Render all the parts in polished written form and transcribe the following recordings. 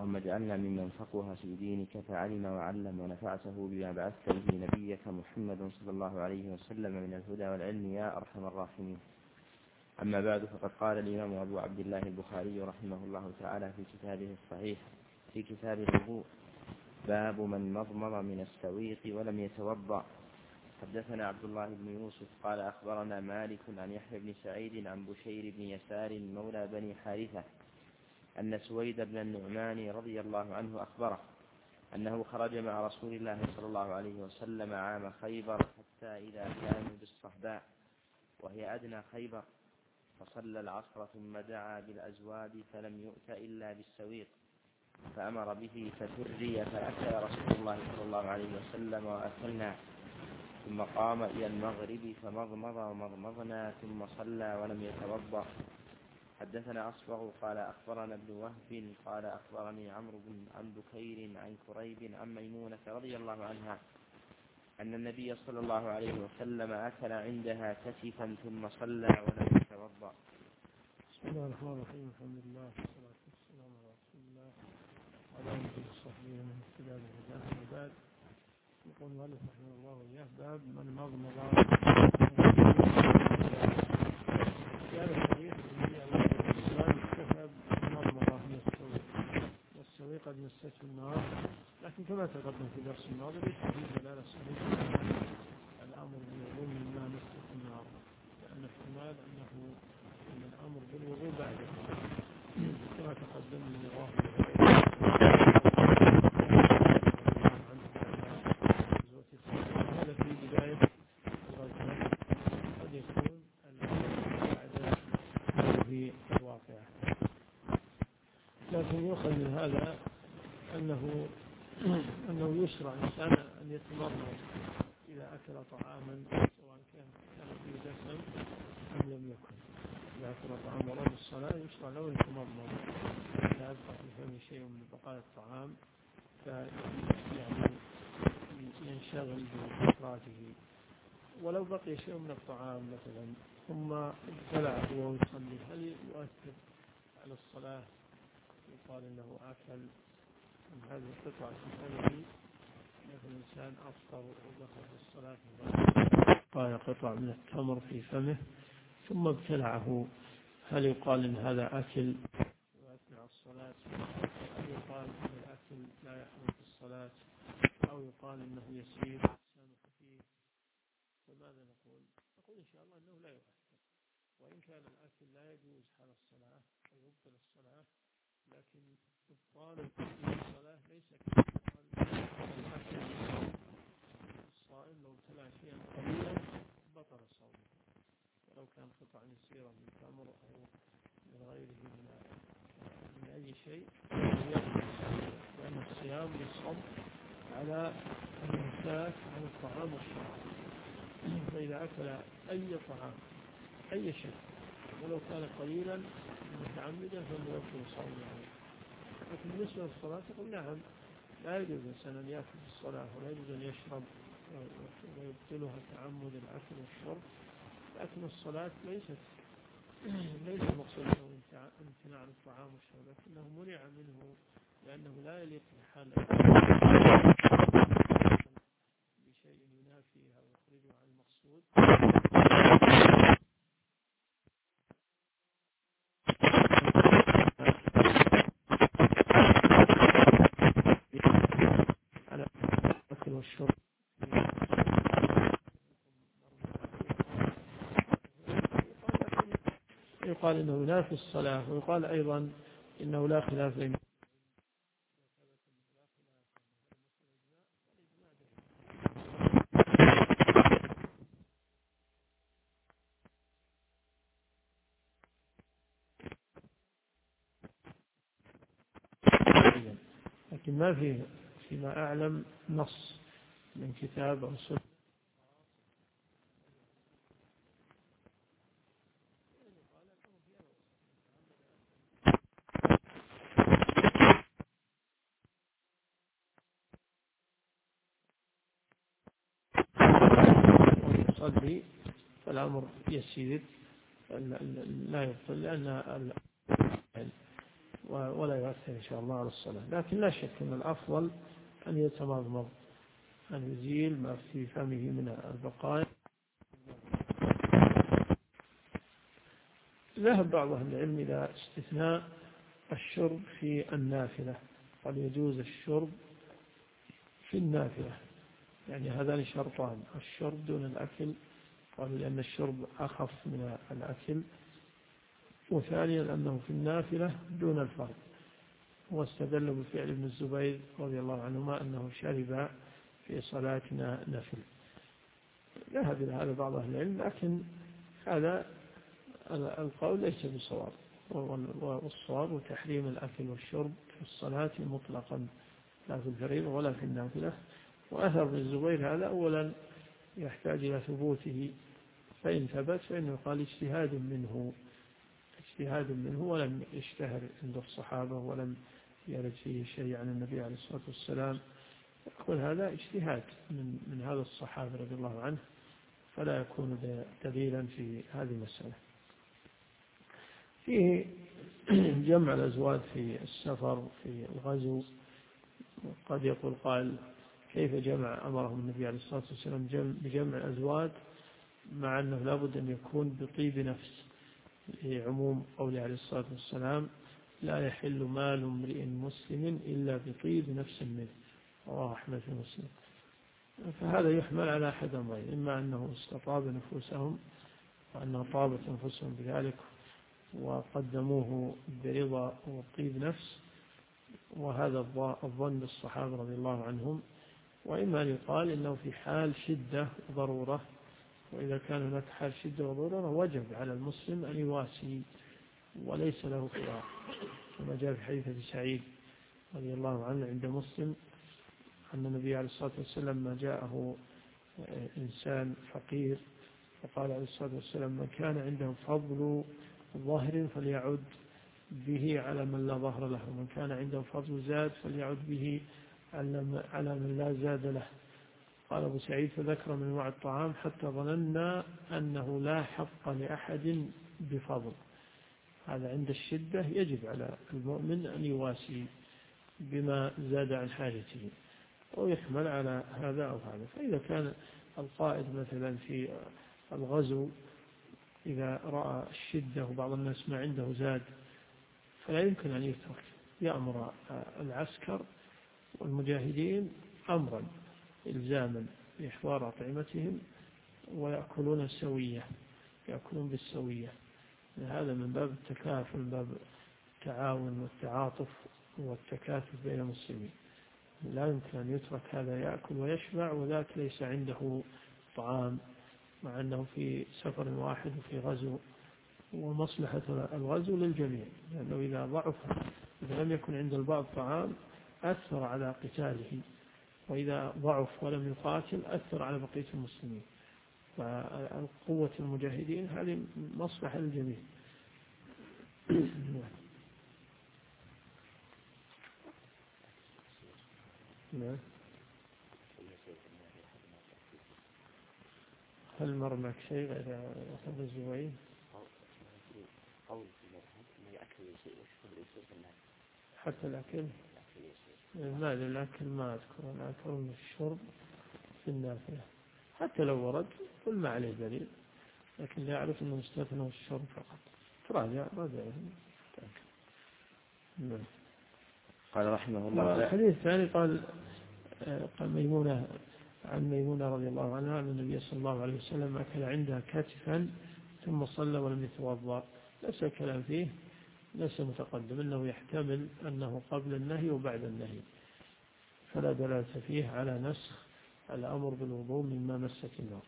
اللهم اجعلنا ممن فقه في دينك فعلم وعلم ونفعته بما بعثت به نبيك محمد صلى الله عليه وسلم من الهدى والعلم يا أرحم الراحمين. أما بعد، فقد قال الإمام أبو عبد الله البخاري رحمه الله تعالى في كتابه الصحيح في كتاب الوضوء: باب من مضمض من السويق ولم يتوضأ. حدثنا عبد الله بن يوسف قال أخبرنا مالك عن يحيى بن سعيد عن بشير بن يسار مولى بني حارثة أن سويد بن النعمان رضي الله عنه أخبره أنه خرج مع رسول الله صلى الله عليه وسلم عام خيبر حتى إذا كانوا بالصهباء وهي أدنى خيبر فصلى العصر ثم دعا بالأزواد فلم يؤت إلا بالسويق فأمر به فتري فأكل رسول الله صلى الله عليه وسلم وأكلنا، ثم قام إلى المغرب فمضمض ومضمضنا ثم صلى ولم يتوضأ. حدثنا أصبغ قال أخبرنا ابن وهب قال أخبرني عمرو عن بكير عن كريب عن ميمونة رضي الله عنها أن النبي صلى الله عليه وسلم أكل عندها كتفا ثم صلى ولم يتوضأ. بسم الله الرحمن الرحيم. الحمد لله والصلاة والسلام على رسول الله وعلى آله وصحبه ومن اهتدى بهداه وبعد. يقول المؤلف رحمه الله وإياه: باب من مضمض كان الحديث النبي عليه الصلاة والسلام اكتفى بمضمضة من السويق، والسويق قد مسته النار، لكن كما تقدم في درس الماضي ليس فيه دلالة صحيحة على الأمر بالوضوء مما مسته النار، لأن احتمال أنه من الأمر بالوضوء بعده كما تقدم من رواه هذا في بداية الغزوة، قد يكون الأمر بعد في الواقع، لكن يؤخذ من هذا أنه يشرع الإنسان أن يتمرن إذا أكل طعاما سواء كان فيه دسم أم لم يكن. إذا أكل طعام ورد الصلاة يشرع له أن يتمرن إذا أبقى في فمه شيء من بقايا الطعام يعني ينشغل بإخراجه، ولو بقي شيء من الطعام مثلا ثم ابتلعه وهو يصلي هل يؤثر على الصلاة؟ يقال إنه أكل من هذه القطعة في فمه، مثل الإنسان أفطر ودخل في الصلاة بقايا قطع من التمر في فمه ثم ابتلعه، هل يقال إن هذا أكل وأثناء الصلاة، أو يقال إن الأكل لا يحرم في الصلاة، أو يقال إنه يسير سامح فيه؟ فماذا نقول؟ نقول إن شاء الله أنه لا يؤثر، وإن كان الأكل لا يجوز حال الصلاة أو يبطل الصلاة، لكن إبطال الصلاة ليس كإبطال الأكل. الصائم لو ابتلع شيئا قليلا بطل صومه، ولو كان قطع يسيرة من تمر أو من غيره من أي شيء، لأن الصيام يصب على الإمساك عن الطعام والشراب، فإذا أكل أي طعام أي شيء ولو كان قليلا متعمدا فإنه يبطل صومه. لكن بالنسبة للصلاة تقول نعم، لا يجوز الإنسان أن يأكل في الصلاة ولا يجوز أن يشرب ويبطلها تعمد الأكل والشرب، لكن الصلاة ليس مقصود امتناع الطعام والشرب، لكنه منع منه لأنه لا يليق بحال بشيء ينافيها ويخرجه عن المقصود. على الأكل والشرب يقال إنه ينافي الصلاة، ويقال أيضا إنه لا خلاف بين لكن ما فيه فيما أعلم نص من كتاب أو سنة يصلي فالأمر يسير لا يبطل، لأن ولا يؤثر إن شاء الله على الصلاة. لكن لا شك أن الأفضل أن يتمضمض، أن يزيل ما في فمه من البقايا. ذهب بعض أهل العلم إلى استثناء الشرب في النافلة، قال يجوز الشرب في النافلة، يعني هذان شرطان: الشرب دون الأكل، قالوا لأن الشرب أخف من الأكل، وثانيا أنه في النافلة دون الفرض. واستدل بفعل ابن الزبير رضي الله عنهما أنه شرب في صلاتنا نفل. ذهب إلى هذا بعض أهل العلم، لكن هذا القول ليس بصواب، والصواب تحريم الأكل والشرب في الصلاة مطلقا، لا في الفريضة ولا في النافلة. وأثر ابن الزبير هذا أولا يحتاج إلى ثبوته، فإن ثبت فإنه قال اجتهاد منه ولم يشتهر عند الصحابة ولم يرد فيه شيء عن النبي عليه الصلاة والسلام، يقول هذا اجتهاد من هذا الصحابة رضي الله عنه، فلا يكون دليلا في هذه المسألة. فيه جمع الأزواج في السفر في الغزو. قد يقول قائل: كيف أمرهم النبي عليه الصلاة والسلام بجمع الأزواج مع أنه لابد أن يكون بطيب نفس، لعموم قوله عليه الصلاة والسلام: لا يحل مال امرئ مسلم إلا بطيب نفس منه، رواه أحمد في مسلم. فهذا يحمل على أحد أمرين: إما أنه استطاب نفوسهم وأنه طابت أنفسهم بذلك وقدموه برضا وطيب نفس، وهذا الظن بالصحابة رضي الله عنهم، وإما أن يقال إنه في حال شدة وضرورة، وإذا كان هناك حال شدة وضرورة وجب على المسلم أن يواسي وليس له خيار، كما جاء في حديث أبي سعيد رضي الله عنه عند مسلم أن النبي عليه الصلاة والسلام ما جاءه إنسان فقير فقال عليه الصلاة والسلام: من كان عنده فضل ظهر فليعد به على من لا ظهر له، ومن كان عنده فضل زاد فليعد به على من لا زاد له. قال أبو سعيد: فذكر من انواع الطعام حتى ظننا أنه لا حق لأحد بفضل. هذا عند الشدة يجب على المؤمن أن يواسي بما زاد عن حاجته، ويحمل على هذا أو هذا. فإذا كان القائد مثلا في الغزو إذا رأى الشدة وبعض الناس ما عنده زاد فلا يمكن أن يترك، يأمر العسكر والمجاهدين أمرا إلزاما بإحضار أطعمتهم ويأكلون سوية، يأكلون بالسوية. هذا من باب التكافل، من باب التعاون والتعاطف والتكاتف بين المسلمين. لا يمكن أن يترك هذا يأكل ويشبع وذاك ليس عنده طعام، مع أنه في سفر واحد وفي غزو، ومصلحة الغزو للجميع، لأنه إذا لم يكن عند البعض طعام أثر على قتاله، وإذا ضعف ولم يقاتل أثر على بقية المسلمين. فقوة المجاهدين هذه مصلحة للجميع. نعم. هل مر معك شيء غير أخذ الزبير؟ حتى الأكل ما الأكل ما أذكر، أنا أذكر من الشرب في النافلة، حتى لو ورد قل ما عليه دليل، لكن لا أعرف أنه مستثنى الشرب فقط. تراجع نعم. قال رحمه الله. الحديث الثاني قال ميمونة عن ميمونة رضي الله عنها أن النبي صلى الله عليه وسلم أكل عندها كتفا ثم صلى ولم يتوضأ. ليس الكلام فيه، ليس متقدم، إنه يحتمل أنه قبل النهي وبعد النهي، فلا دلالة فيه على نسخ الأمر بالوضوء مما مست النار.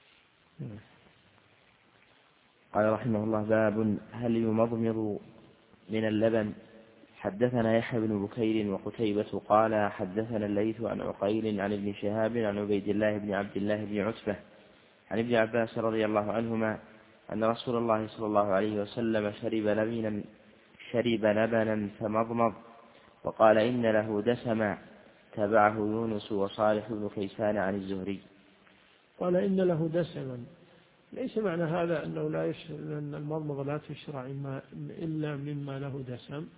قال رحمه الله: باب هل يمضمض من اللبن. حدثنا يحيى بن بكير وقتيبة قال حدثنا الليث عن عقيل عن ابن شهاب عن عبيد الله بن عبد الله بن عتبة عن ابن عباس رضي الله عنهما أن رسول الله صلى الله عليه وسلم شرب لبنا فمضمض وقال إن له دسما. تبعه يونس وصالح بن كيسان عن الزهري. قال إن له دسما، ليس معنى هذا أنه أن المضمضة لا تشرع إلا مما له دسم،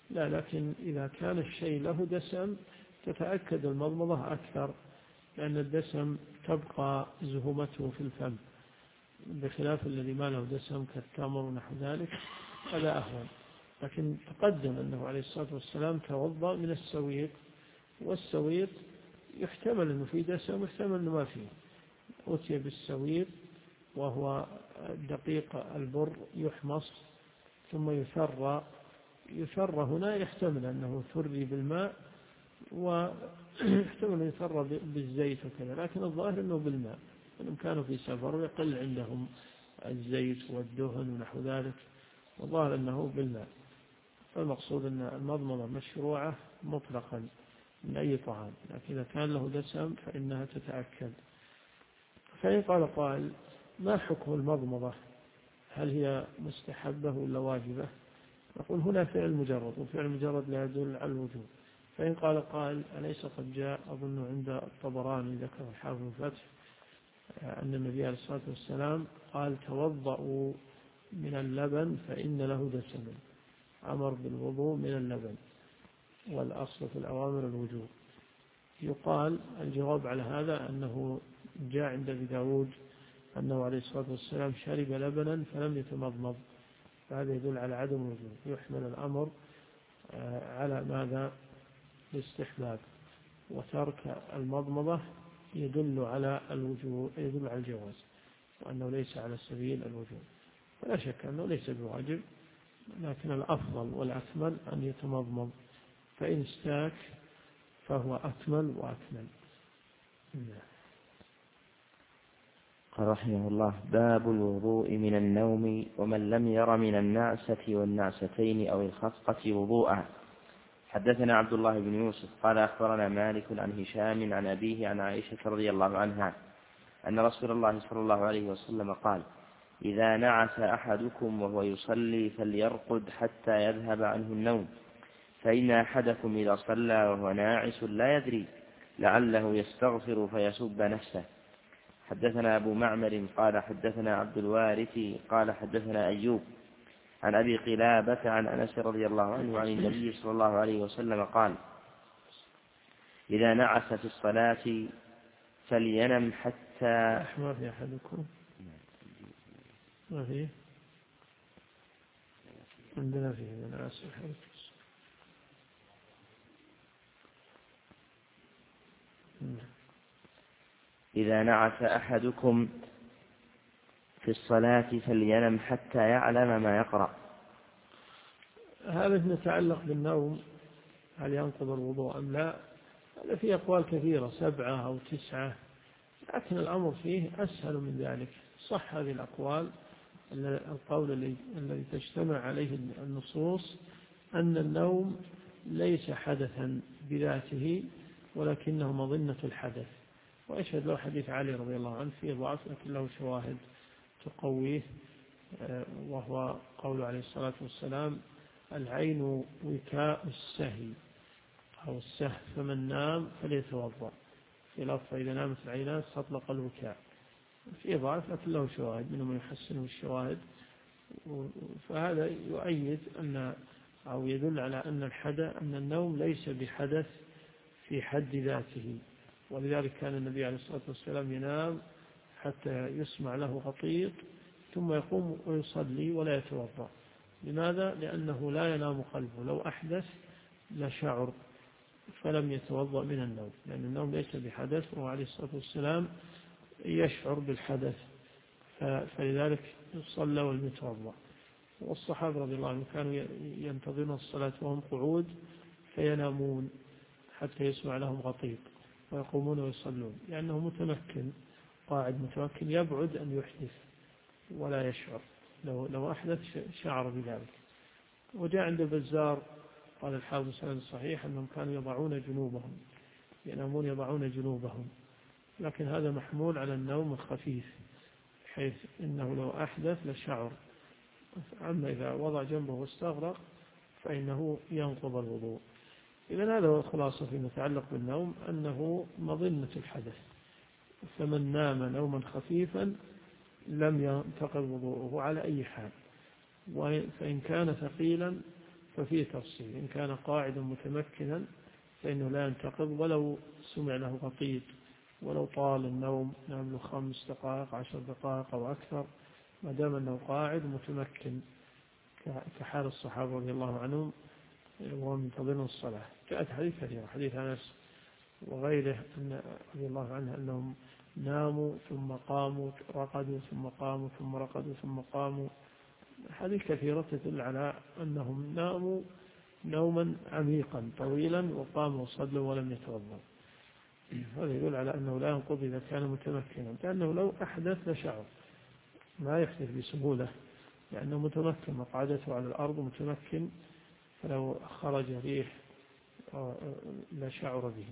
لا، لكن إذا كان الشيء له دسم تتأكد المضمضة أكثر، لأن الدسم تبقى زهومته في الفم، بخلاف الذي ما له دسم كالتمر ونحو ذلك، هذا أهون. لكن تقدم أنه عليه الصلاة والسلام توضأ من السويق، والسويق يحتمل أنه فيه دسم ويحتمل أنه ما فيه. أتي بالسويق وهو دقيق البر يحمص ثم يثرى هنا يحتمل أنه ثري بالماء، ويحتمل أن يثرى بالزيت وكذا، لكن الظاهر أنه بالماء، أنهم كانوا في سفر ويقل عندهم الزيت والدهن ونحو ذلك، والظاهر أنه بالماء. فالمقصود أن المضمضة مشروعة مطلقا من أي طعام، لكن إذا كان له دسم فإنها تتأكد. فإن قال قائل: ما حكم المضمضة؟ هل هي مستحبة ولا واجبة؟ نقول هنا فعل مجرد، وفعل مجرد لا يدل على الوجوب. فإن قال قائل: أليس قد جاء أظن عند الطبراني ذكر الحافظ الفتح أن النبي عليه الصلاة والسلام قال: توضأوا من اللبن فإن له دسم، أمر بالوضوء من اللبن، والأصل في الأوامر الوجوب. يقال الجواب على هذا أنه جاء عند أبي داود أنه عليه الصلاة والسلام شرب لبنا فلم يتمضمض، فهذا يدل على عدم الوجوب، يحمل الأمر على ماذا؟ الاستحباب، وترك المضمضة يدل على الوجوب، يدل على الجواز، وأنه ليس على سبيل الوجوب. فلا شك أنه ليس بواجب، لكن الأفضل والأكمل أن يتمضمض، فإن استاك فهو أكمل وأكمل. قال رحمه الله: باب الوضوء من النوم ومن لم ير من النعسة والنعستين أو الخفقة وضوءا. حدثنا عبد الله بن يوسف قال أخبرنا مالك عن هشام عن أبيه عن عائشة رضي الله عنها أن رسول الله صلى الله عليه وسلم قال: إذا نعس أحدكم وهو يصلي فليرقد حتى يذهب عنه النوم، فإن أحدكم إذا صلى وهو ناعس لا يدري لعله يستغفر فيسب نفسه. حدثنا أبو معمر قال حدثنا عبد الوارث قال حدثنا أيوب عن أبي قلابة عن أنس رضي الله عنه عن النبي صلى الله عليه وسلم قال: إذا نعس في الصلاة فلينم حتى ما في أحدكم، ما في عندنا فيه من نعس أحدكم. إذا نعس أحدكم في الصلاة فلينم حتى يعلم ما يقرأ. هذا يتعلق بالنوم، هل ينقض الوضوء أم لا؟ هذا فيه أقوال كثيرة، 7 أو 9، لكن الأمر فيه أسهل من ذلك. صح هذه الأقوال، القول الذي تجتمع عليه النصوص أن النوم ليس حدثا بذاته ولكنه مظنة الحدث. ويشهد له حديث علي رضي الله عنه فيه ضعف لكن له شواهد تقويه، وهو قول عليه الصلاة والسلام: العين وكاء السهي أو السهل، فمن نام فليتوضأ. في لفظ: إذا نامت العينان فاطلق الوكاء. في ضعف لكن له شواهد، منهم من يحسنه الشواهد. فهذا يؤيد أو يدل على أن النوم ليس بحدث في حد ذاته. ولذلك كان النبي عليه الصلاة والسلام ينام حتى يسمع له غطيط ثم يقوم ويصلي ولا يتوضأ. لماذا؟ لأنه لا ينام قلبه، لو أحدث لشعر، فلم يتوضأ من النوم، لأن النوم ليس بحدث، وهو عليه الصلاة والسلام يشعر بالحدث، فلذلك يصلى والمتوضأ. والصحابة رضي الله عنهم كانوا ينتظرون الصلاة وهم قعود فينامون حتى يسمع لهم غطيط ويقومون ويصلون، لأنه متمكن، قاعد متمكن، يبعد أن يحدث ولا يشعر، لو أحدث شعر بذلك. وجاء عند البزار قال الحافظ سند صحيح أنهم كانوا يضعون جنوبهم، ينامون يضعون جنوبهم، لكن هذا محمول على النوم الخفيف، حيث إنه لو أحدث لشعر. أما إذا وضع جنبه واستغرق فإنه ينقض الوضوء. إذن هذا هو الخلاصة فيما يتعلق بالنوم، أنه مظنة الحدث، فمن نام نوما خفيفا لم ينتقض وضوءه على أي حال، فإن كان ثقيلا ففيه تفصيل. إن كان قاعدا متمكنا فإنه لا ينتقض ولو سمع له غطيط، ولو طال النوم، نام له 5 دقائق 10 دقائق أو أكثر، ما دام أنه قاعد متمكن كحال الصحابة رضي الله عنهم وهم ينتظرون الصلاة. جاءت حديث كثيرة، حديث أنس وغيره أن رضي الله عنه أنهم ناموا ثم قاموا، رقدوا ثم قاموا، ثم رقدوا ثم قاموا. حديث كثيرة تدل على أنهم ناموا نوما عميقا طويلا وقاموا وصلوا ولم يتوضأوا. هذا يدل على أنه لا ينقض إذا كان متمكنا، لأنه لو أحدث لشعر، ما يحدث بسهولة لأنه متمكن، مقعدته على الأرض متمكن، فلو خرج ريح لشعر به.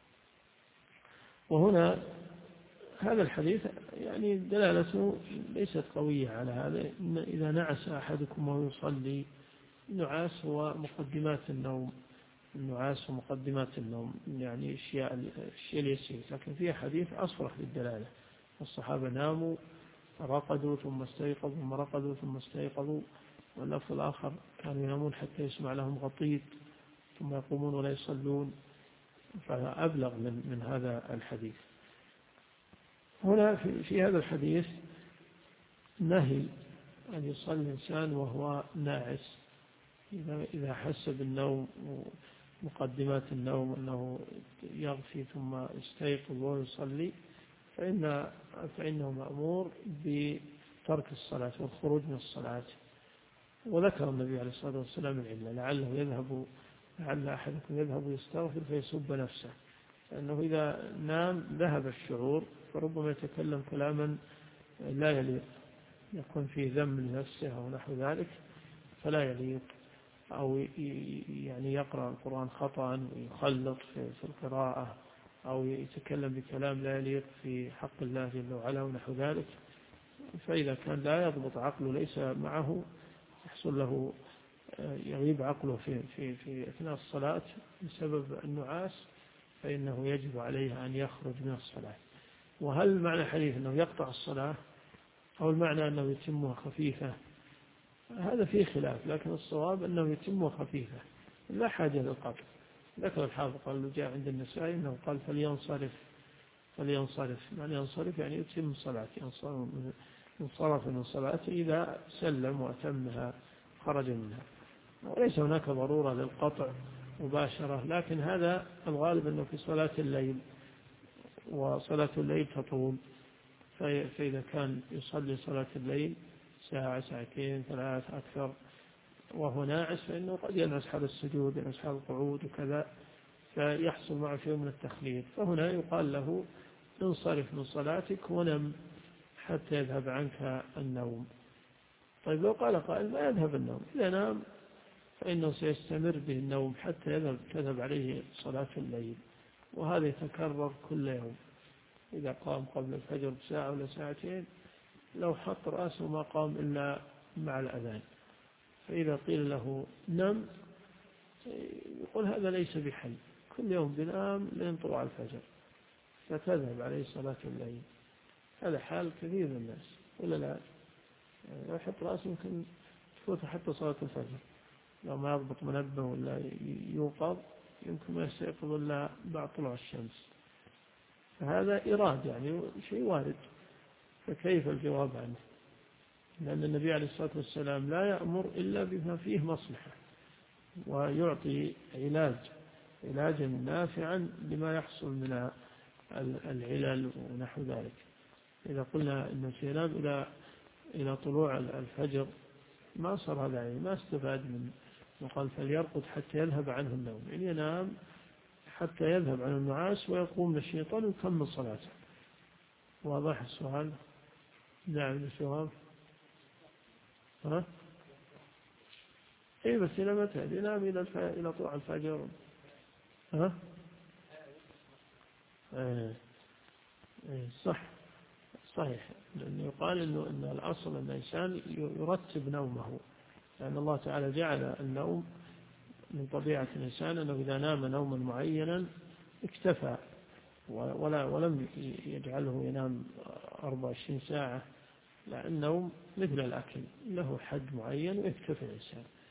وهنا هذا الحديث يعني دلالته ليست قوية على هذا. إن إذا نعس أحدكم وهو يصلي، النعاس هو مقدمات النوم، النعاس ومقدمات النوم يعني الشيء اليسير، لكن فيها حديث أصرح بالدلالة. الصحابة ناموا رقدوا ثم استيقظوا ثم رقدوا ثم استيقظوا، واللفظ الآخر كانوا ينامون حتى يسمع لهم غطيط ثم يقومون ولا يصلون، فأبلغ من هذا الحديث. هنا في هذا الحديث نهي أن يصلي الإنسان وهو ناعس، إذا حس بالنوم ومقدمات النوم أنه يغفي ثم يستيقظ وهو يصلي، فإنه مأمور بترك الصلاة والخروج من الصلاة. وذكر النبي عليه الصلاة والسلام العلة، لعل أحدكم يذهب يستغفر فيسب نفسه، لأنه إذا نام ذهب الشعور، فربما يتكلم كلاما لا يليق، يكون فيه ذم لنفسه أو نحو ذلك فلا يليق، أو يعني يقرأ القرآن خطأ ويخلط في القراءة، أو يتكلم بكلام لا يليق في حق الله جل وعلا ونحو ذلك. فإذا كان لا يضبط عقله، ليس معه، يحصل له يغيب عقله في أثناء الصلاة بسبب النعاس، فإنه يجب عليه أن يخرج من الصلاة. وهل معنى الحديث أنه يقطع الصلاة أو المعنى أنه يتمها خفيفة؟ هذا فيه خلاف، لكن الصواب أنه يتمها خفيفة، لا حاجة للقطع. ذكر الحافظ قال جاء عند النسائي أنه قال فلينصرف، معنى ينصرف يعني يتم صلاته، انصرف من صلاته إذا سلم وأتمها خرج منها. وليس هناك ضرورة للقطع مباشرة، لكن هذا الغالب أنه في صلاة الليل، وصلاة الليل تطول، فإذا كان يصلي صلاة الليل ساعة ساعتين 3 أكثر وهو ناعس، فإنه قد ينعس حال السجود، ينعس حال القعود وكذا، فيحصل معه شيء من التخليط. فهنا يقال له انصرف من صلاتك ونم حتى يذهب عنك النوم. طيب لو قال قائل ما يذهب النوم، إذا نام فإنه سيستمر به النوم حتى تذهب عليه صلاة الليل، وهذا يتكرر كل يوم. إذا قام قبل الفجر بساعة ولا ساعتين، لو حط رأسه ما قام إلا مع الأذان. فإذا قيل له نم، يقول هذا ليس بحل، كل يوم بنام لين طلوع الفجر فتذهب عليه صلاة الليل. هذا حال كثير من الناس، ولا لا؟ يعني لو حط رأسه يمكن تفوت حتى صلاة الفجر، لو ما يضبط منبه ولا يوقظ يمكن ما يستيقظ إلا بعد طلوع الشمس. فهذا إراد، يعني شيء وارد، فكيف الجواب عنه؟ لأن النبي عليه الصلاة والسلام لا يأمر إلا بما فيه مصلحة، ويعطي علاجا نافعا لما يحصل من العلل ونحو ذلك. إذا قلنا إنه سينام إلى طلوع الفجر، ما صار هذا يعني ما استفاد من وقال فليرقد حتى يذهب عنه النوم، يعني ينام حتى يذهب عن النعاس ويقوم للشيطان ويكمل صلاته. واضح السؤال؟ نعم الجواب. إيه بس إلى متى؟ ينام إلى طلوع الفجر. صحيح، لأنه يقال إن الأصل أن الإنسان يرتب نومه، لأن الله تعالى جعل النوم من طبيعة الإنسان أنه إذا نام نوما معينا اكتفى، ولم يجعله ينام 24 ساعة، لأن النوم مثل الأكل له حد معين ويكتفي الإنسان.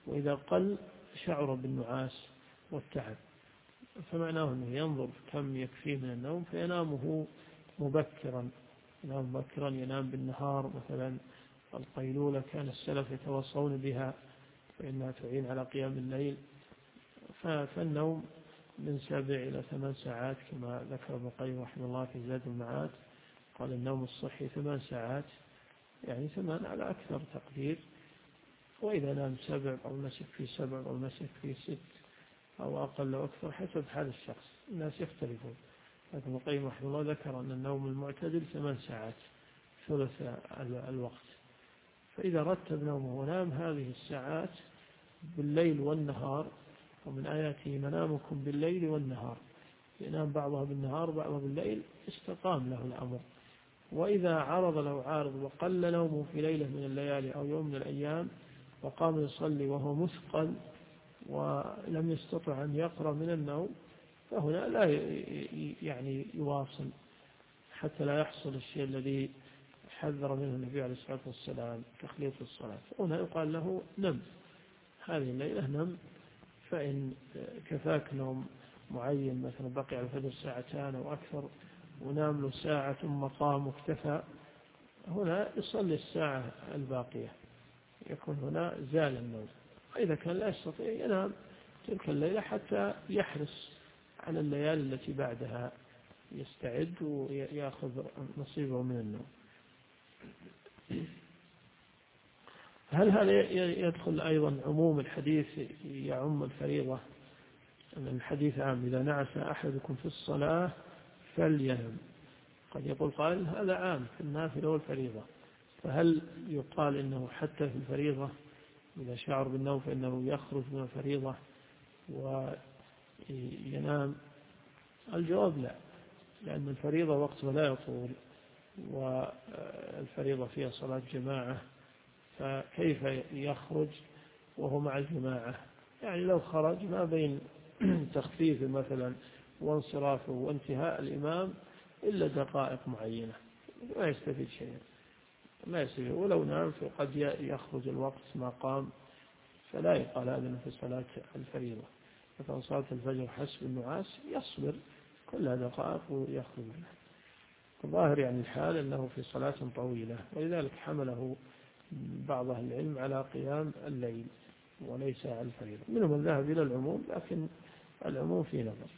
وإذا قل شعر بالنعاس والتعب، فمعناه أنه ينظر كم يكفيه من النوم فينامه مبكرا، ينام مبكرا، ينام بالنهار. مثلا القيلولة كان السلف يتوصون بها فإنها تعين على قيام الليل. فالنوم من 7 إلى 8 ساعات كما ذكر ابن القيم رحمه الله في زاد المعاد، قال النوم الصحي 8 ساعات، يعني 8 على أكثر تقدير. وإذا نام 7 أو مسك في 7 أو مسك في 6 أو أقل أو أكثر حسب حال الشخص، الناس يختلفون. لكن ابن القيم رحمه الله ذكر أن النوم المعتدل 8 ساعات ثلث الوقت. فإذا رتب نومه ونام هذه الساعات بالليل والنهار، ومن آياته منامكم بالليل والنهار، ينام بعضها بالنهار بعضها بالليل، استقام له الأمر. وإذا عرض له عارض وقل نومه في ليلة من الليالي أو يوم من الأيام وقام يصلي وهو مثقل ولم يستطع أن يقرأ من النوم، فهنا لا يعني يواصل حتى لا يحصل الشيء الذي حذر منه النبي عليه الصلاة والسلام، تخليط الصلاة. هنا يقال له نم هذه الليلة، نم، فإن كفاك نوم معين مثلا بقي على الفجر 2 ساعات أو أكثر ونام له 1 ساعة ثم قام واكتفى، هنا يصلي 1 ساعة الباقية، يكون هنا زال النوم. وإذا كان لا يستطيع ينام تلك الليلة حتى يحرص على الليالي التي بعدها، يستعد ويأخذ نصيبه من النوم. هل هذا يدخل أيضا عموم الحديث يعم الفريضة؟ الحديث عام: إذا نعس أحدكم في الصلاة فلينم. قد يقول قائل هذا عام في النافلة والفريضة، فهل يقال إنه حتى في الفريضة إذا شعر بالنوم فإنه يخرج من الفريضة وينام؟ الجواب لا، لأن الفريضة وقتها لا يطول، والفريضة فيها صلاة جماعة، فكيف يخرج وهو مع الجماعة؟ يعني لو خرج ما بين تخفيف مثلا وانصرافه وانتهاء الإمام إلا دقائق معينة، ما يستفيد شيئا، ما يستفيد. ولو نام فقد يخرج الوقت ما قام، فلا يقال هذا في صلاة الفريضة. مثلا صلاة الفجر حسب النعاس يصبر كلها دقائق ويخرج منها. الظاهر يعني الحال أنه في صلاة طويلة، ولذلك حمله بعض أهل العلم على قيام الليل وليس على الفريضة. منهم من ذهب إلى العموم، لكن العموم في نظر.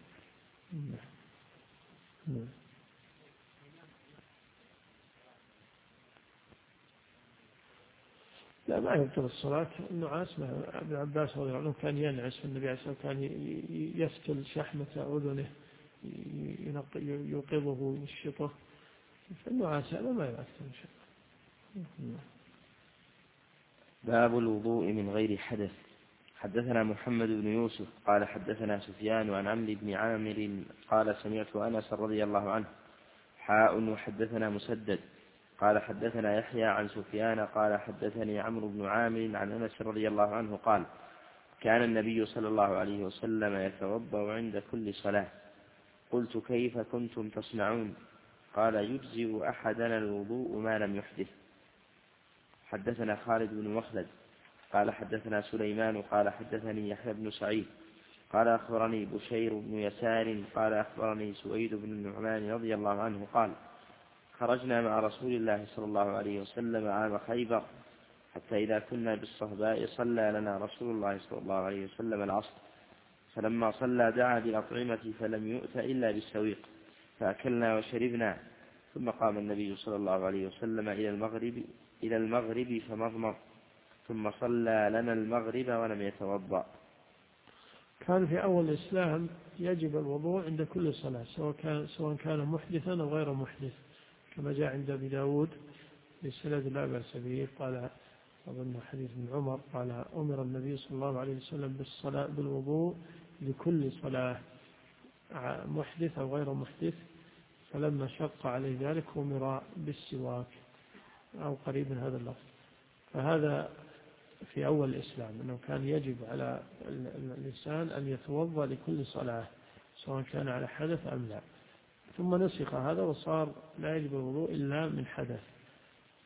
لا، ما يبطل الصلاة النعاس. ابن عباس رضي الله عنه كان ينعس، والنبي عليه الصلاة والسلام كان يفتل شحمة أذنه يوقظه وينشطه، فالنعاس هذا ما يؤثر إن شاء الله. باب الوضوء من غير حدث. حدثنا محمد بن يوسف قال حدثنا سفيان عن عمرو بن عامر قال سمعت أنس رضي الله عنه وحدثنا مسدد قال حدثنا يحيى عن سفيان قال حدثني عمرو بن عامر عن أنس رضي الله عنه قال كان النبي صلى الله عليه وسلم يتوضأ عند كل صلاة. قلت كيف كنتم تصنعون؟ قال يجزئ أحدنا الوضوء ما لم يحدث. حدثنا خالد بن مخلد قال حدثنا سليمان قال حدثني يحيى بن سعيد قال أخبرني بشير بن يسار قال أخبرني سويد بن النعمان رضي الله عنه قال خرجنا مع رسول الله صلى الله عليه وسلم عام خيبر حتى إذا كنا بالصهباء صلى لنا رسول الله صلى الله عليه وسلم العصر، فلما صلى دعا بالأطعمة فلم يؤت إلا بالسويق، فأكلنا وشربنا، ثم قام النبي صلى الله عليه وسلم إلى المغرب فمضمض، ثم صلى لنا المغرب ولم يتوضأ. كان في أول الإسلام يجب الوضوء عند كل صلاة، سواء كان محدثا أو غير محدث، كما جاء عند أبي داود بسند لا بأس به. قال أظن حديث ابن عمر قال أمر النبي صلى الله عليه وسلم بالوضوء لكل صلاة، محدث أو غير محدث، فلما شق عليه ذلك أمر بالسواك أو قريب من هذا اللفظ. فهذا في أول الإسلام أنه كان يجب على الإنسان أن يتوضأ لكل صلاة سواء كان على حدث أم لا، ثم نسخ هذا وصار لا يجب الوضوء إلا من حدث.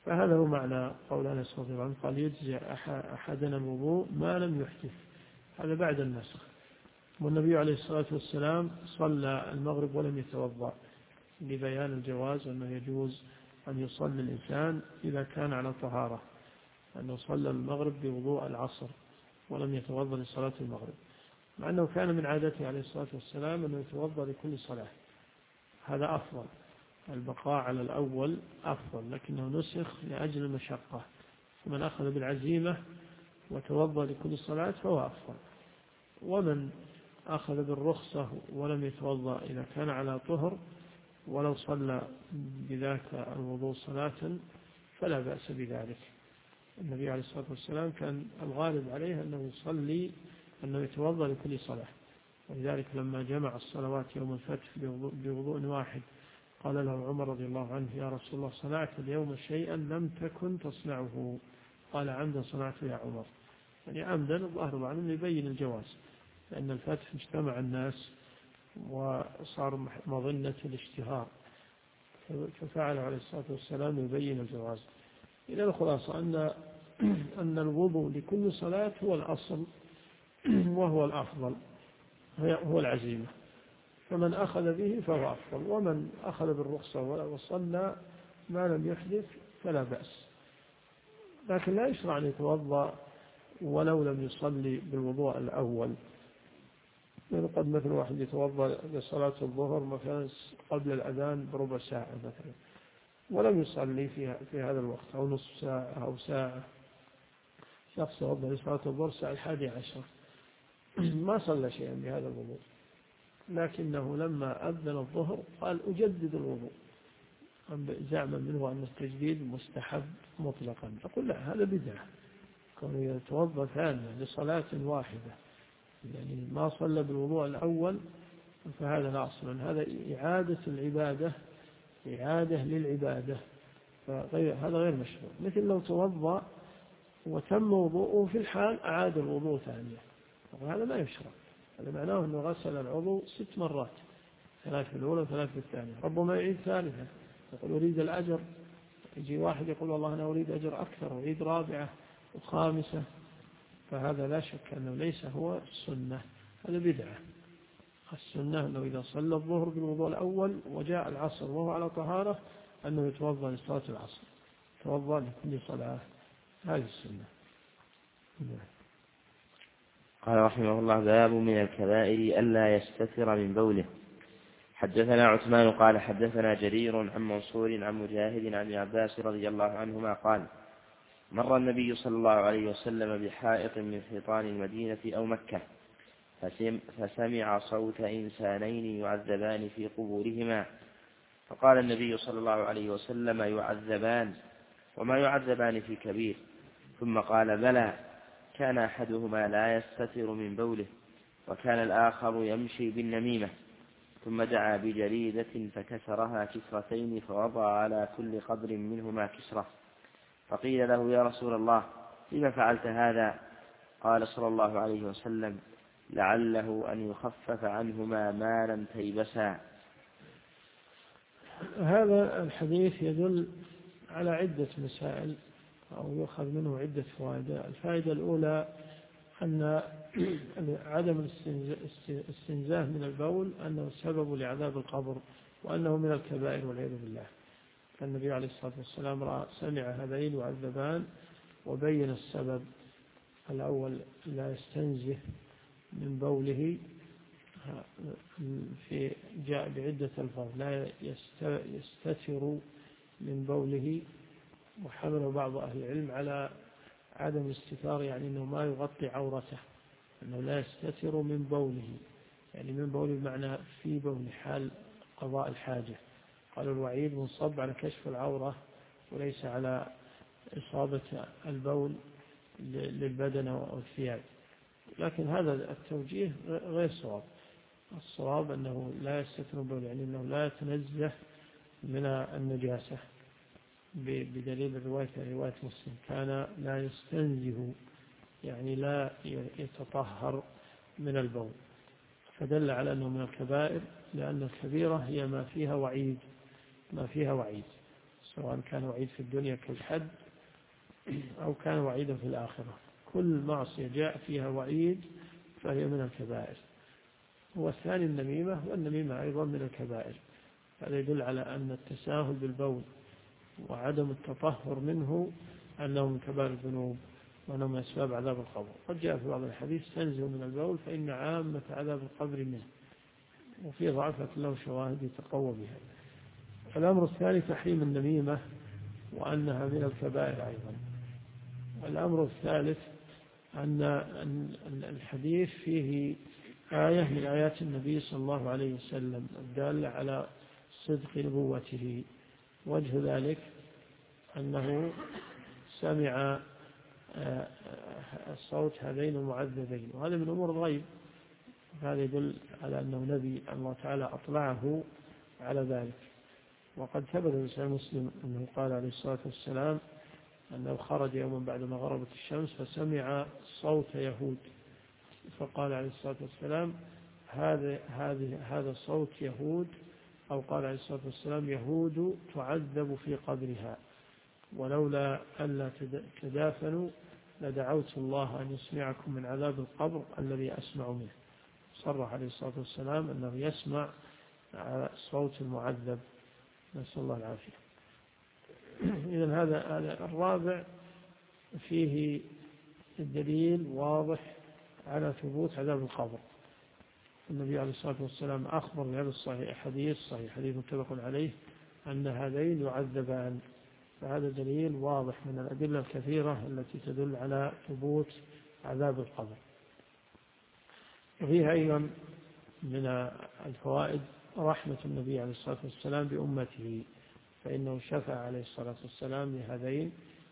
فهذا هو معنى قول أنس رضي الله عنه قال يجزي أحدنا الوضوء ما لم يحدث، هذا بعد النسخ. والنبي عليه الصلاة والسلام صلى المغرب ولم يتوضأ، لبيان الجواز أنه يجوز أن يصلي الإنسان إذا كان على طهارة، أنه صلى المغرب بوضوء العصر ولم يتوضأ لصلاة المغرب، مع أنه كان من عادته عليه الصلاة والسلام أنه يتوضأ لكل صلاة. هذا أفضل، البقاء على الأول أفضل، لكنه نسخ لأجل المشقة، فمن أخذ بالعزيمة وتوضأ لكل صلاة فهو أفضل. ومن أخذ بالرخصة ولم يتوضأ إذا كان على طهر ولو صلى بذاك الوضوء صلاة فلا بأس بذلك. النبي عليه الصلاة والسلام كان الغالب عليه أنه يصلي أنه يتوضأ لكل صلاة، ولذلك لما جمع الصلوات يوم الفتح بوضوء واحد قال له عمر رضي الله عنه يا رسول الله صنعت اليوم شيئا لم تكن تصنعه، قال عمدا صنعته يا عمر، يعني عمدا الظاهر عنه يبين الجواز، لأن الفتح اجتمع الناس وصار مظنة الاشتهار، ففعل عليه الصلاة والسلام يبين الجواز. إلى الخلاصة أن الوضوء لكل صلاة هو الأصل وهو الأفضل، هو العزيمة، فمن أخذ به فهو أفضل، ومن أخذ بالرخصة وصلى ما لم يحدث فلا بأس. لكن لا يشرع أن يتوضأ ولو لم يصلي بالوضوء الأول، يعني قد مثل واحد يتوضأ لصلاة الظهر مثلا قبل الأذان بربع ساعة مثلا ولم يصلي في هذا الوقت، أو نصف ساعة أو ساعة. شخص توضأ لصلاة الظهر الساعة 11 ما صلى شيئا بهذا الوضوء، لكنه لما أذن الظهر قال أجدد الوضوء، زعما منه أن التجديد مستحب مطلقا. أقول لا، هذا بدعة، كونه يتوضأ ثانيا لصلاة واحدة يعني ما صلى بالوضوء الأول، فهذا لا أصل، هذا إعادة العبادة، إعادة للعبادة، هذا غير مشروع. مثل لو توضأ وتم وضوءه في الحال أعاد الوضوء ثانية، وهذا ما يشرع. هذا معناه أنه غسل العضو 6 مرات، 3 في الأولى و3 في الثانية، ربما يعيد ثالثة يقول أريد الأجر، يجي واحد يقول والله أنا أريد أجر أكثر، أريد رابعة وخامسة، فهذا لا شك أنه ليس هو السنة، هذا بدعة. السنة أنه إذا صلى الظهر بالوضوء الأول وجاء العصر وهو على طهارة أنه يتوضأ لصلاة العصر، يتوضأ لكل صلاة، هذه السنة. قال رحمه الله باب من الكبائر ألا يستتر من بوله. حدثنا عثمان قال حدثنا جرير عن منصور عن مجاهد عن ابن عباس رضي الله عنهما قال مر النبي صلى الله عليه وسلم بحائط من حيطان المدينة أو مكة فسمع صوت إنسانين يعذبان في قبورهما، فقال النبي صلى الله عليه وسلم يعذبان وما يعذبان في كبير، ثم قال بلى، كان أحدهما لا يستتر من بوله وكان الآخر يمشي بالنميمة، ثم دعا بجريدة فكسرها كسرتين فوضع على كل قدر منهما كسرة، فقيل له يا رسول الله لما فعلت هذا؟ قال صلى الله عليه وسلم لعله أن يخفف عنهما ما لم تيبسا. هذا الحديث يدل على عدة مسائل أو يؤخذ منه عدة فوائد. الفائدة الأولى أن عدم الاستنزاه من البول أنه سبب لعذاب القبر، وأنه من الكبائر والعياذ بالله. فالنبي عليه الصلاة والسلام سمع هذين يعذبان وبين السبب. الأول لا يستنزه من بوله، جاء بعدة ألفاظ، لا يستتر من بوله، وحمله بعض أهل العلم على عدم الاستتار، يعني أنه ما يغطي عورته، أنه لا يستتر من بوله، يعني من بوله بمعنى في بوله حال قضاء الحاجة. قالوا الوعيد منصب على كشف العورة وليس على إصابة البول للبدن أو الثياب، لكن هذا التوجيه غير صواب. الصواب أنه لا يستتر من بوله، يعني أنه لا يتنزه من النجاسة، بدليل رواية مسلم كان لا يستنزه، يعني لا يتطهر من البول، فدل على أنه من الكبائر، لأن الكبيرة هي ما فيها وعيد. سواء كان وعيد في الدنيا كالحد أو كان وعيدا في الآخرة. كل معصية جاء فيها وعيد فهي من الكبائر. والثاني النميمة، والنميمة أيضا من الكبائر. هذا يدل على أن التساهل بالبول وعدم التطهر منه أنه من كبائر الذنوب وأنه من أسباب عذاب القبر. قد جاء في بعض الحديث تنزل من البول فإن عامة عذاب القبر منه، وفي ضعفة له شواهد يتقوى بها. الأمر الثاني تحريم النميمة وأنها من الكبائر أيضا. الأمر الثالث أن الحديث فيه آية من آيات النبي صلى الله عليه وسلم الدالة على صدق نبوته. وجه ذلك أنه سمع صوت هذين المعذبين، وهذا من أمور الغيب. هذا يدل على أنه نبي الله تعالى أطلعه على ذلك. وقد ثبت في صحيح مسلم أنه قال عليه الصلاة والسلام أنه خرج يوما بعدما غربت الشمس فسمع صوت يهود، فقال عليه الصلاة والسلام هذا صوت يهود، أو قال عليه الصلاة والسلام يهود تعذب في قبرها، ولولا ألا تدافنوا لدعوت الله أن يسمعكم من عذاب القبر الذي أسمع منه. صرح عليه الصلاة والسلام أنه يسمع صوت المعذب، نسأل الله العافية. إذن هذا الرابع فيه الدليل واضح على ثبوت عذاب القبر. النبي عليه الصلاة والسلام أخبر بهذا الصحيح حديث متفق عليه أن هذين يعذبان، فهذا دليل واضح من الأدلة الكثيرة التي تدل على ثبوت عذاب القبر. وفيها أيضا من الفوائد رحمة النبي عليه الصلاة والسلام بأمته، فإنه شفع عليه الصلاة والسلام لهذين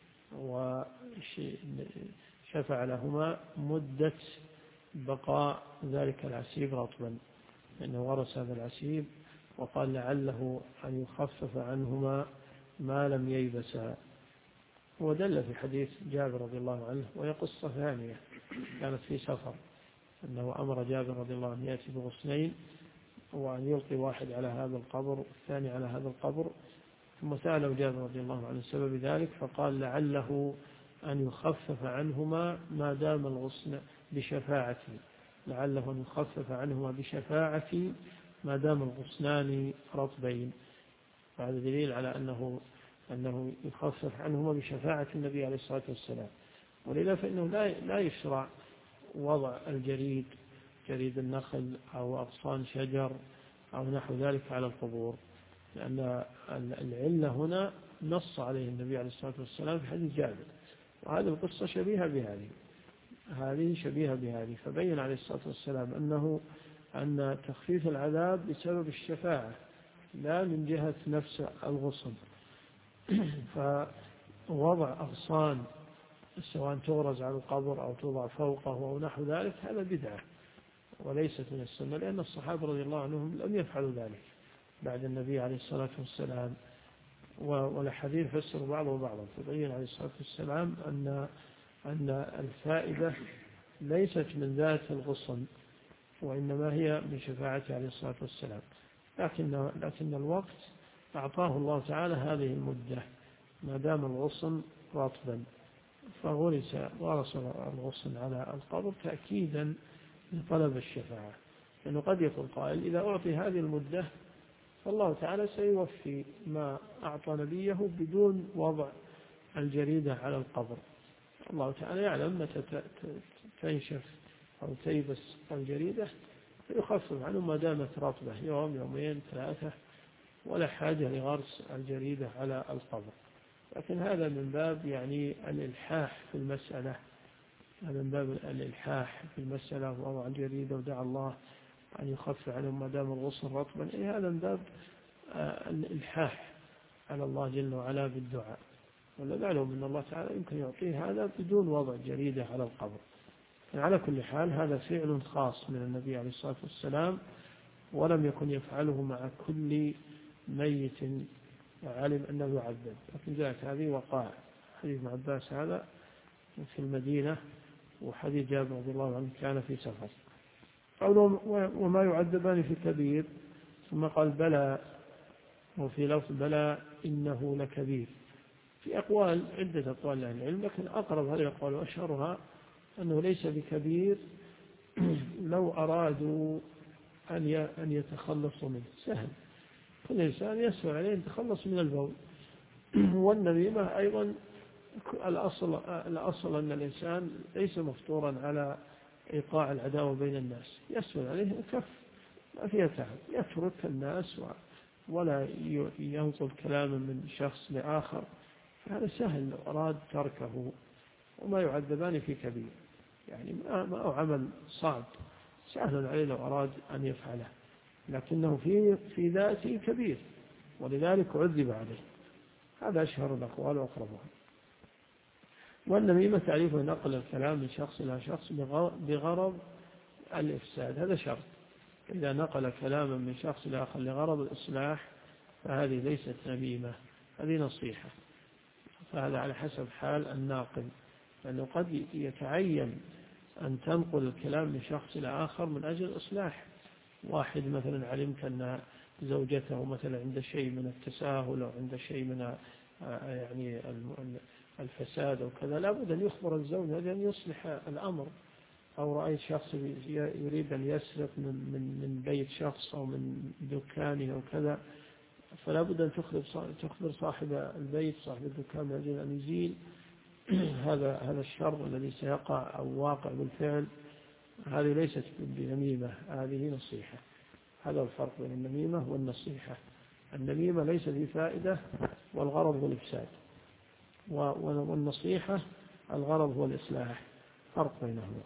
وشفع لهما مدة بقاء ذلك العسيب رطبا، لأنه ورث هذا العسيب وقال لعله أن يخفف عنهما ما لم ييبسا. ودل في حديث جابر رضي الله عنه، وهي قصة ثانية كانت في سفر، أنه أمر جابر رضي الله عنه يأتي بغصنين وأن يلقي واحد على هذا القبر والثاني على هذا القبر، ثم سأله جابر رضي الله عنه سبب ذلك، فقال لعله أن يخفف عنهما ما دام الغصن بشفاعتي، لعله أن يخفف عنهما بشفاعتي ما دام الغصنان رطبين. فهذا دليل على أنه يخفف عنهما بشفاعة النبي عليه الصلاة والسلام. ولذا فإنه لا يشرع وضع جريد النخل أو أغصان شجر أو نحو ذلك على القبور، لأن العلة هنا نص عليه النبي عليه الصلاة والسلام في حديث جابر، وهذه القصة شبيهة بهذه، فبين عليه الصلاة والسلام أن تخفيف العذاب بسبب الشفاعة لا من جهة نفس الغصن. فوضع أغصان سواء تغرز على القبر أو توضع فوقه أو نحو ذلك هذا بدعة وليست من السنة، لأن الصحابة رضي الله عنهم لم يفعلوا ذلك بعد النبي عليه الصلاة والسلام. والحديث فسر بعضه بعضا، فبين عليه الصلاة والسلام أن الفائدة ليست من ذات الغصن، وإنما هي من شفاعته عليه الصلاة والسلام. لكن الوقت أعطاه الله تعالى هذه المدة ما دام الغصن رطبا، فغرس الغصن على القبر تأكيدا لطلب الشفاعة. لأنه قد يقول قائل إذا أعطي هذه المدة فالله تعالى سيوفي ما أعطى نبيه بدون وضع الجريدة على القبر. الله تعالى يعلم متى تنشف أو تيبس الجريدة فيخفف عنه ما دامت رطبة يوم يومين ثلاثة، ولا حاجة لغرس الجريدة على القبر. لكن هذا من باب الإلحاح في المسألة، ووضع الجريدة ودعا الله أن يخفف عنهم ما دام الغصن رطبا، هذا من باب الإلحاح على الله جل وعلا بالدعاء. ولا نعلم أن الله تعالى يمكن يعطيه هذا بدون وضع جريدة على القبر. على كل حال هذا فعل خاص من النبي عليه الصلاة والسلام، ولم يكن يفعله مع كل ميت علم أنه يعذب. لكن جاءت هذه وقائع، حديث ابن عباس هذا في المدينة، وحديث جابر رضي الله عنه كان في سفر. قالوا وما يعذبان في كبير، ثم قال بلى وفي لفظ بلى إنه لكبير. في أقوال عدة أقوال أهل العلم، لكن أقرب هذه الأقوال وأشهرها أنه ليس بكبير لو أرادوا أن يتخلصوا منه. سهل، كل إنسان يسهل عليه أن يتخلص من البول. والنميمة أيضا الأصل أن الإنسان ليس مفطورا على إيقاع العداوة بين الناس، يسهل عليه وكف، ما فيها تعب، يترك الناس ولا ينقل كلاما من شخص لآخر، هذا سهل لو أراد تركه، وما يعذبان في كبير، يعني ما هو عمل صعب، سهل عليه لو أراد أن يفعله، لكنه في ذاته كبير، ولذلك عذب عليه. هذا أشهر الأقوال وأقربها. والنميمة تعريفه نقل الكلام من شخص إلى شخص بغرض الإفساد، هذا شرط. إذا نقل كلاما من شخص إلى آخر لغرض الإصلاح فهذه ليست نميمة، هذه نصيحة، فهذا على حسب حال الناقل، لأنه قد يتعين أن تنقل الكلام من شخص إلى آخر من أجل الإصلاح. واحد مثلا علمت أن زوجته مثلا عند شيء من التساهل أو عند شيء من يعني الفساد أو كذا، لابد أن يخبر الزوج هذا أن يصلح الأمر. أو رأيت شخص يريد أن يسرق من بيت شخص أو من دكانه أو كذا، فلا بد أن تخبر صاحب البيت صاحب الدكان من أجل أن يزيل هذا الشر الذي سيقع أو واقع بالفعل. هذه ليست بنميمة، هذه نصيحة. هذا الفرق بين النميمة والنصيحة. النميمة ليس ذي فائدة والغرض هو الإفساد، والنصيحة الغرض هو الإصلاح، فرق بينهما.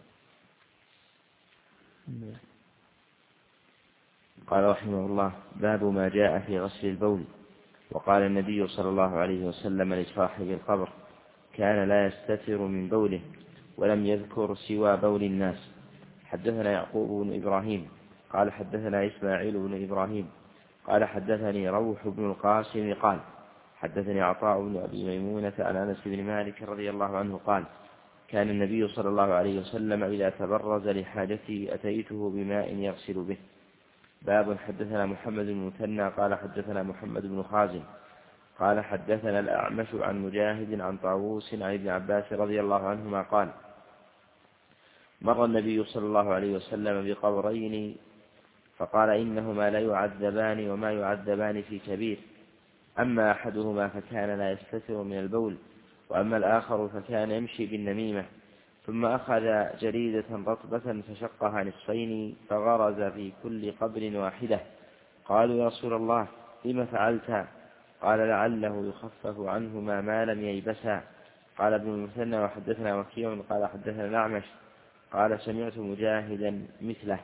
قال رحمه الله: باب ما جاء في غسل البول. وقال النبي صلى الله عليه وسلم لصاحب القبر: كان لا يستتر من بوله، ولم يذكر سوى بول الناس. حدثنا يعقوب بن إبراهيم قال حدثنا إسماعيل بن إبراهيم قال حدثني روح بن القاسم قال حدثني عطاء بن أبي ميمونة عن أنس بن مالك رضي الله عنه قال: كان النبي صلى الله عليه وسلم إذا تبرز لحاجته أتيته بماء يغسل به. باب حدثنا محمد بن مثنى قال حدثنا محمد بن خازم قال حدثنا الأعمش عن مجاهد عن طاووس عن ابن عباس رضي الله عنهما قال: مر النبي صلى الله عليه وسلم بقبرين فقال: إنهما لا يعذبان وما يعذبان في كبير، أما أحدهما فكان لا يستتر من البول، وأما الآخر فكان يمشي بالنميمة. ثم أخذ جريدة رطبة فشقها نصفين فغرز في كل قبر واحدة. قالوا: يا رسول الله لم فعلت؟ قال: لعله يخفف عنهما ما لم ييبسا. قال ابن المثنى: وحدثنا وكيع قال حدثنا الأعمش قال سمعت مجاهدا مثله.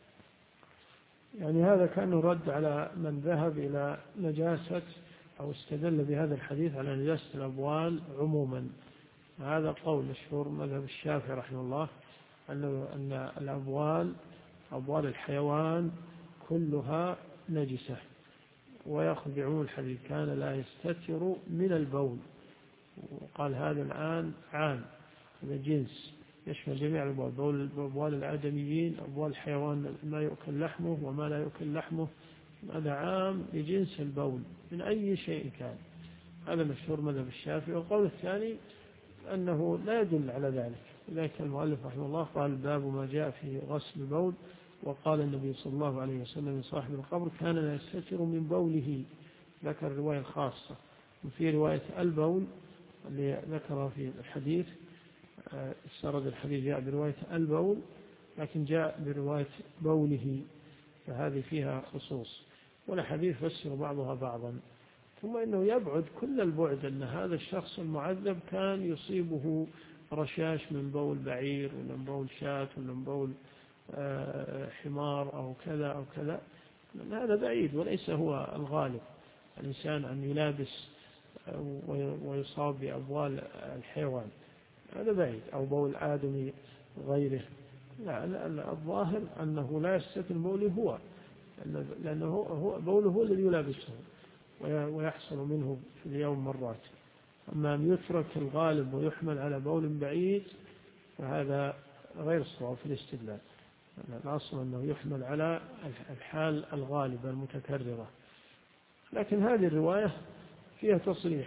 يعني هذا كان رد على من ذهب إلى نجاسة أو استدل بهذا الحديث على نجاسة الأبوال عموما. هذا قول مشهور مذهب الشافعي رحمه الله، أن الأبوال أبوال الحيوان كلها نجسة، ويأخذ بعموم الحديث كان لا يستتر من البول. وقال هذا الآن عام، هذا جنس يشمل جميع الأبوال، أبوال الآدميين، أبوال الحيوان ما يؤكل لحمه وما لا يؤكل لحمه، هذا عام لجنس البول من أي شيء كان. هذا مشهور مذهب الشافعي. والقول الثاني أنه لا يدل على ذلك، لذلك المؤلف رحمه الله قال: باب ما جاء في غسل البول. وقال النبي صلى الله عليه وسلم لصاحب القبر: كان لا يستتر من بوله. ذكر الرواية الخاصة. وفي رواية البول اللي ذكرها في الحديث، السرد الحديث جاء برواية البول، لكن جاء برواية بوله، فهذه فيها خصوص، والحديث فسر بعضها بعضا. ثم إنه يبعد كل البعد أن هذا الشخص المعذب كان يصيبه رشاش من بول بعير ولا من بول شاة ولا من بول حمار أو كذا أو كذا، هذا بعيد وليس هو الغالب. الإنسان أن يلابس ويصاب بأبوال الحيوان هذا بعيد، أو بول آدمي غيره. لا، الظاهر أنه لا يستتر بوله هو، لأنه هو بوله هو الذي يلابسه ويحصل منه في اليوم مرات. أما أن يترك الغالب ويحمل على بول بعيد فهذا غير الصواب في الاستدلال. الأصل أنه يحمل على الحال الغالبة المتكررة. لكن هذه الرواية فيها تصريح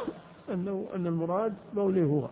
أن المراد بوله هو،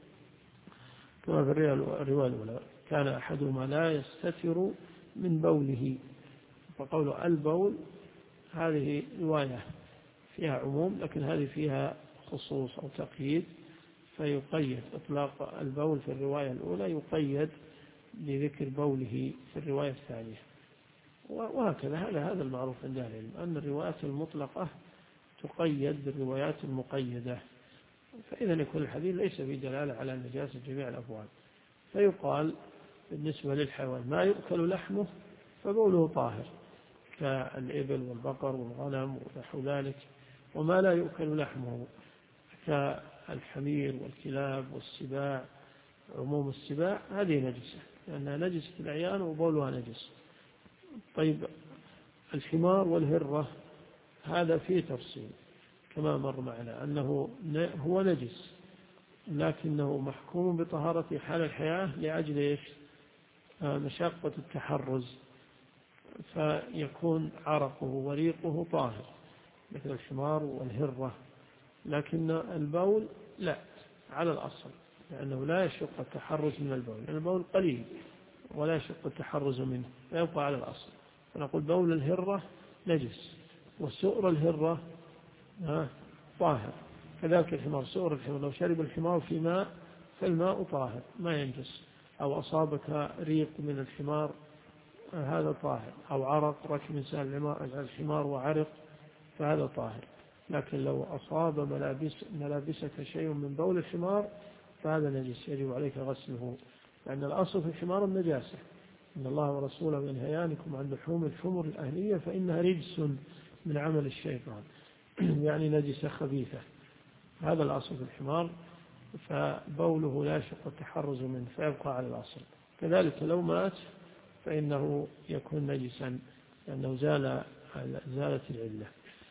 كما في الرواية الأولى كان أحدهما لا يستتر من بوله، فقول البول هذه رواية فيها عموم، لكن هذه فيها خصوص أو تقييد، فيقيد إطلاق البول في الرواية الأولى يقيد بذكر بوله في الرواية الثانية. وهكذا هذا المعروف عند أهل العلم أن الروايات المطلقة تقيد بالروايات المقيدة، فإذا يكون الحديث ليس فيه دلالة على نجاسة جميع الأبوال. فيقال بالنسبة للحيوان ما يؤكل لحمه فبوله طاهر كالإبل والبقر والغنم ونحو ذلك، وما لا يؤكل لحمه كالحمير والكلاب والسباع، عموم السباع هذه نجسة لأنها نجسة العيان وبولها نجس. طيب الحمار والهرة هذا فيه تفصيل كما مر معنا أنه هو نجس لكنه محكوم بطهارة حال الحياة لأجل مشقة التحرز، فيكون عرقه وريقه طاهر مثل الحمار والهرة. لكن البول لا على الأصل، لأنه لا يشق التحرز من البول، لأن البول قليل ولا يشق التحرز منه فيبقى على الأصل. فنقول بول الهرة نجس، وسؤر الهرة طاهر، كذلك الحمار سؤر الحمار لو شرب الحمار في ماء فالماء طاهر ما ينجس، أو أصابك ريق من الحمار هذا طاهر، أو عرق ركب إنسان الحمار وعرق فهذا طاهر. لكن لو أصاب ملابسك شيء من بول الحمار فهذا نجس يجب عليك غسله، لأن الأصل في الحمار النجاسة، إن الله ورسوله ينهيانكم عن لحوم الحمر الأهلية فإنها رجس من عمل الشيطان يعني نجسة خبيثة، هذا الأصل في الحمار، فبوله لا يشق التحرز منه فيبقى على الأصل. كذلك لو مات فإنه يكون نجسا لأنه زالت العلة.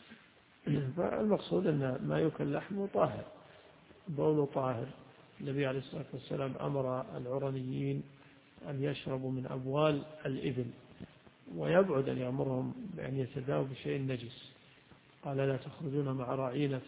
فالمقصود أن ما يؤكل لحمه طاهر، بوله طاهر. النبي عليه الصلاة والسلام أمر العرنيين أن يشربوا من أبوال الإبل، ويبعد أن يأمرهم بأن يتداووا بشيء نجس. قال لا تخرجون مع راعينا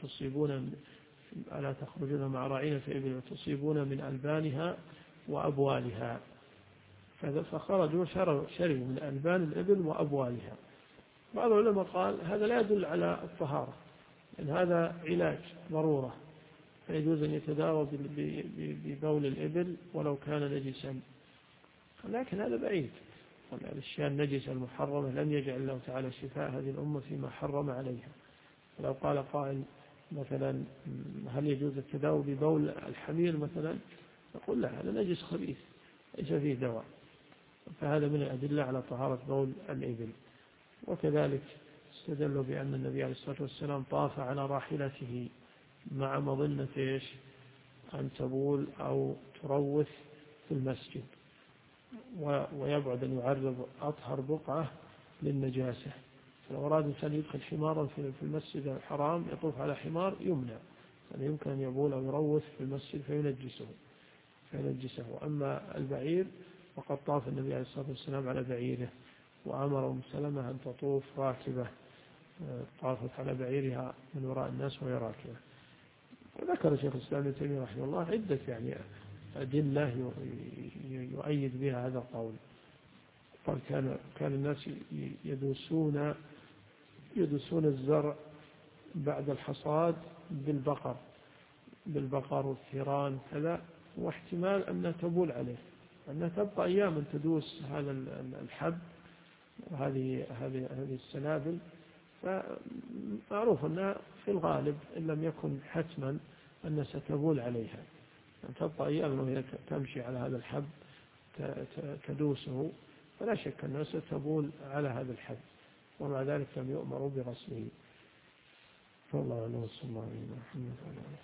في إبل وتصيبون من ألبانها وأبوالها، فخرجوا شربوا من ألبان الإبل وأبوالها. بعض العلماء قال هذا لا يدل على الطهارة، لأن هذا علاج ضرورة، فيجوز أن يتداوى ببول الإبل ولو كان نجسا، لكن هذا بعيد. والأشياء النجسة المحرمة لم يجعل الله تعالى شفاء هذه الأمة فيما حرم عليها. لو قال قائل مثلا هل يجوز التداوي ببول الحمير مثلا، نقول لا، هذا نجس خبيث ليس فيه دواء، فهذا من الأدلة على طهارة بول الإبل. وكذلك استدلوا بأن النبي عليه الصلاة والسلام طاف على راحلته مع مظنة أن تبول أو تروث في المسجد، ويبعد أن يعرض أطهر بقعة للنجاسة. فلو أراد إنسان يدخل حمارا في المسجد الحرام يطوف على حمار يمنع، يعني يمكن أن يبول أو يروث في المسجد فينجسه. أما البعير وقد طاف النبي عليه الصلاة والسلام على بعيره، وأمر أم سلمة أن تطوف راكبة، طافت على بعيرها من وراء الناس وهي راكبة. وذكر شيخ الإسلام ابن تيمية رحمه الله عدة أدلة يؤيد بها هذا القول. قال كان الناس يدوسون الزرع بعد الحصاد بالبقر والثيران كذا، واحتمال أنها تبول عليه، أنها تبقى أياما تدوس هذا الحب وهذه السنابل، فمعروف أنها في الغالب إن لم يكن حتما أنها ستبول عليها، أن تبقى أياما وهي تمشي على هذا الحب تدوسه، فلا شك أنها ستبول على هذا الحب، ومع ذلك لم يؤمروا بغسله. فالله أعلم. صلى الله عليه وسلم.